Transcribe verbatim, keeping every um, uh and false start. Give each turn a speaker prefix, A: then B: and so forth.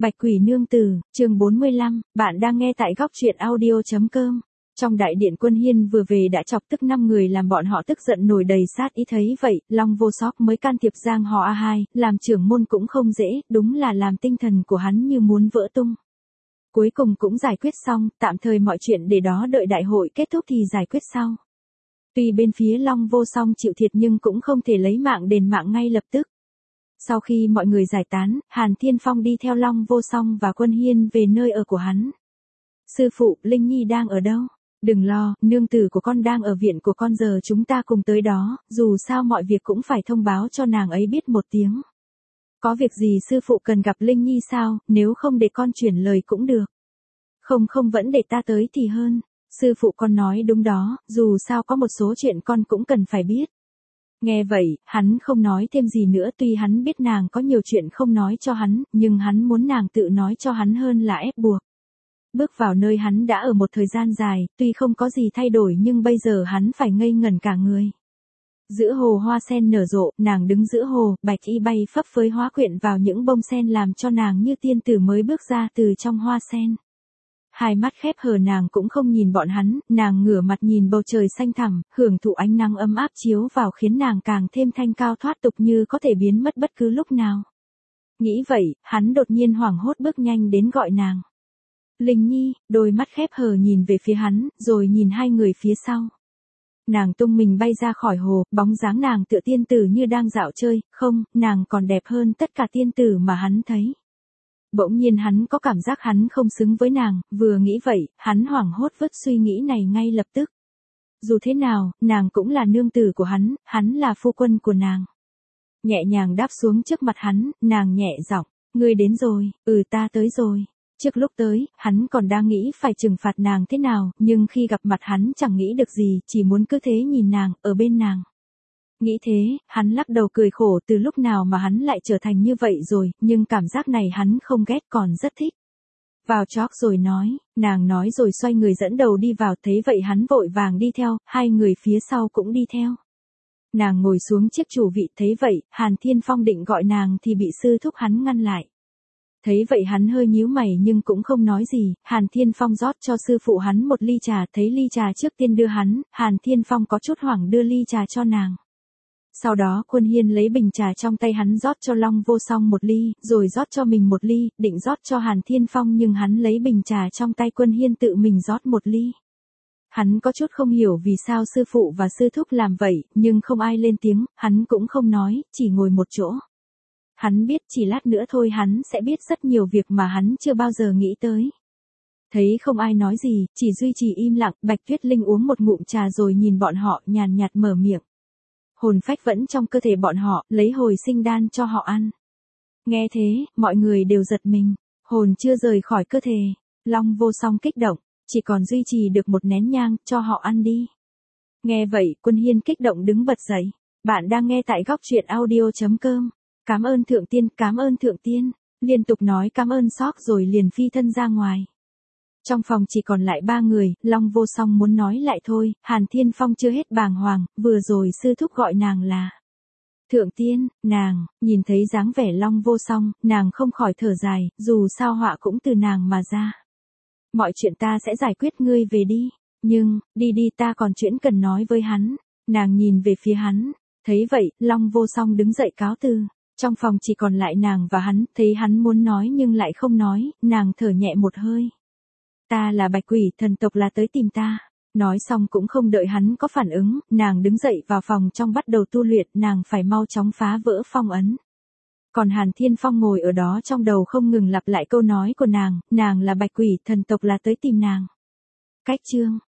A: Bạch Quỷ Nương Tử, chương bốn mươi lăm, bạn đang nghe tại góc truyện audio.com. Trong đại điện Quân Hiên vừa về đã chọc tức năm người làm bọn họ tức giận nổi đầy sát ý, thấy vậy, Long Vô Sóc mới can thiệp giang họ A hai, làm trưởng môn cũng không dễ, đúng là làm tinh thần của hắn như muốn vỡ tung. Cuối cùng cũng giải quyết xong, tạm thời mọi chuyện để đó đợi đại hội kết thúc thì giải quyết sau. Tuy bên phía Long Vô Song chịu thiệt nhưng cũng không thể lấy mạng đền mạng ngay lập tức. Sau khi mọi người giải tán, Hàn Thiên Phong đi theo Long Vô Song và Quân Hiên về nơi ở của hắn. Sư phụ, Linh Nhi đang ở đâu? Đừng lo, nương tử của con đang ở viện của con, giờ chúng ta cùng tới đó, dù sao mọi việc cũng phải thông báo cho nàng ấy biết một tiếng. Có việc gì sư phụ cần gặp Linh Nhi sao, nếu không để con chuyển lời cũng được. Không không vẫn để ta tới thì hơn, sư phụ con nói đúng đó, dù sao có một số chuyện con cũng cần phải biết. Nghe vậy, hắn không nói thêm gì nữa, tuy hắn biết nàng có nhiều chuyện không nói cho hắn, nhưng hắn muốn nàng tự nói cho hắn hơn là ép buộc. Bước vào nơi hắn đã ở một thời gian dài, tuy không có gì thay đổi nhưng bây giờ hắn phải ngây ngẩn cả người. Giữa hồ hoa sen nở rộ, nàng đứng giữa hồ, bạch y bay phấp phới hóa quyện vào những bông sen làm cho nàng như tiên tử mới bước ra từ trong hoa sen. Hai mắt khép hờ nàng cũng không nhìn bọn hắn, nàng ngửa mặt nhìn bầu trời xanh thẳm, hưởng thụ ánh nắng ấm áp chiếu vào khiến nàng càng thêm thanh cao thoát tục như có thể biến mất bất cứ lúc nào. Nghĩ vậy, hắn đột nhiên hoảng hốt bước nhanh đến gọi nàng. Linh Nhi, đôi mắt khép hờ nhìn về phía hắn, rồi nhìn hai người phía sau. Nàng tung mình bay ra khỏi hồ, bóng dáng nàng tựa tiên tử như đang dạo chơi, không, nàng còn đẹp hơn tất cả tiên tử mà hắn thấy. Bỗng nhiên hắn có cảm giác hắn không xứng với nàng, vừa nghĩ vậy, hắn hoảng hốt vứt suy nghĩ này ngay lập tức. Dù thế nào, nàng cũng là nương tử của hắn, hắn là phu quân của nàng. Nhẹ nhàng đáp xuống trước mặt hắn, nàng nhẹ giọng, ngươi đến rồi, ừ ta tới rồi. Trước lúc tới, hắn còn đang nghĩ phải trừng phạt nàng thế nào, nhưng khi gặp mặt hắn chẳng nghĩ được gì, chỉ muốn cứ thế nhìn nàng, ở bên nàng. Nghĩ thế, hắn lắc đầu cười khổ, từ lúc nào mà hắn lại trở thành như vậy rồi, nhưng cảm giác này hắn không ghét còn rất thích. Vào chót rồi nói, nàng nói rồi xoay người dẫn đầu đi vào, thấy vậy hắn vội vàng đi theo, hai người phía sau cũng đi theo. Nàng ngồi xuống chiếc chủ vị, thấy vậy, Hàn Thiên Phong định gọi nàng thì bị sư thúc hắn ngăn lại. Thấy vậy hắn hơi nhíu mày nhưng cũng không nói gì, Hàn Thiên Phong rót cho sư phụ hắn một ly trà, thấy ly trà trước tiên đưa hắn, Hàn Thiên Phong có chút hoảng đưa ly trà cho nàng. Sau đó Quân Hiên lấy bình trà trong tay hắn rót cho Long Vô Song một ly, rồi rót cho mình một ly, định rót cho Hàn Thiên Phong nhưng hắn lấy bình trà trong tay Quân Hiên tự mình rót một ly. Hắn có chút không hiểu vì sao sư phụ và sư thúc làm vậy, nhưng không ai lên tiếng, hắn cũng không nói, chỉ ngồi một chỗ. Hắn biết chỉ lát nữa thôi hắn sẽ biết rất nhiều việc mà hắn chưa bao giờ nghĩ tới. Thấy không ai nói gì, chỉ duy trì im lặng, Bạch Tuyết Linh uống một ngụm trà rồi nhìn bọn họ nhàn nhạt mở miệng. Hồn phách vẫn trong cơ thể bọn họ, lấy hồi sinh đan cho họ ăn. Nghe thế, mọi người đều giật mình, hồn chưa rời khỏi cơ thể. Long Vô Song kích động, chỉ còn duy trì được một nén nhang, cho họ ăn đi. Nghe vậy, Quân Hiên kích động đứng bật dậy. Bạn đang nghe tại góc truyện audio.com. Cảm ơn thượng tiên, cảm ơn thượng tiên, liên tục nói cảm ơn sóc rồi liền phi thân ra ngoài. Trong phòng chỉ còn lại ba người, Long Vô Song muốn nói lại thôi, Hàn Thiên Phong chưa hết bàng hoàng, vừa rồi sư thúc gọi nàng là thượng tiên, nàng, nhìn thấy dáng vẻ Long Vô Song, nàng không khỏi thở dài, dù sao họa cũng từ nàng mà ra. Mọi chuyện ta sẽ giải quyết, ngươi về đi, nhưng, đi đi ta còn chuyện cần nói với hắn, nàng nhìn về phía hắn, thấy vậy, Long Vô Song đứng dậy cáo từ. Trong phòng chỉ còn lại nàng và hắn, thấy hắn muốn nói nhưng lại không nói, nàng thở nhẹ một hơi. Ta là Bạch Quỷ, thần tộc là tới tìm ta. Nói xong cũng không đợi hắn có phản ứng, nàng đứng dậy vào phòng trong bắt đầu tu luyện, nàng phải mau chóng phá vỡ phong ấn. Còn Hàn Thiên Phong ngồi ở đó trong đầu không ngừng lặp lại câu nói của nàng, nàng là Bạch Quỷ, thần tộc là tới tìm nàng. Cách chương